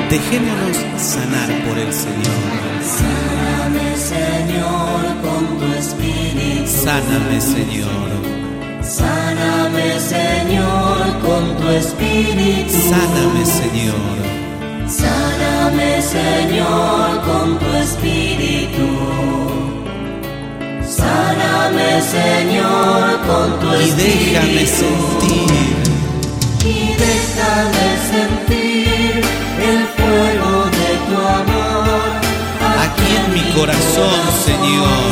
Dejémonos sanar por el Señor. Sáname, Señor, con tu espíritu. Sáname, Señor. Sáname, Señor, con tu espíritu. Sáname, Señor. Sáname, Señor, con tu espíritu. Sáname, Señor, con tu Y espíritu. déjame sentir. Y déjame sentir el fuego de tu amor Aquí en mi corazón, Señor.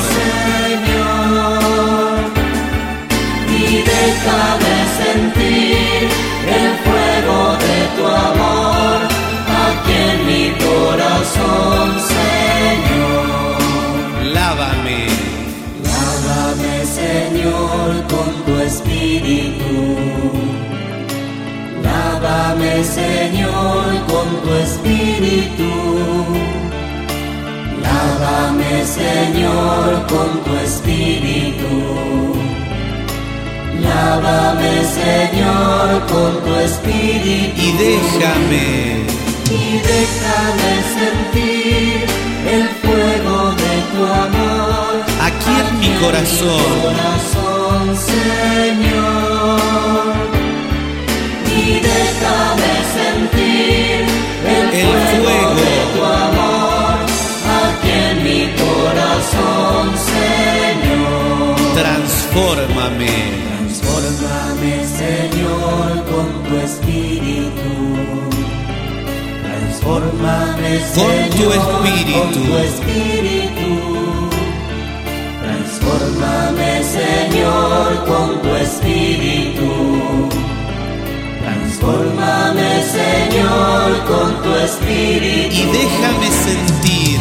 Y déjame sentir el fuego de tu amor aquí en mi corazón, Señor. Lávame. Lávame, Señor, con tu espíritu. Lávame, Señor, con tu espíritu. Lávame, Señor, con tu espíritu. Lávame, Señor, con tu espíritu. Y déjame sentir el fuego de tu amor aquí en mi corazón. Señor. Y déjame sentir el fuego de tu amor aquí en mi corazón, Señor. Transfórmame. Transfórmame, Señor, con tu espíritu. Transfórmame, Con tu Señor, espíritu. con tu espíritu. Transfórmame, Señor, con tu espíritu. Transfórmame, Señor, con tu espíritu. Y déjame sentir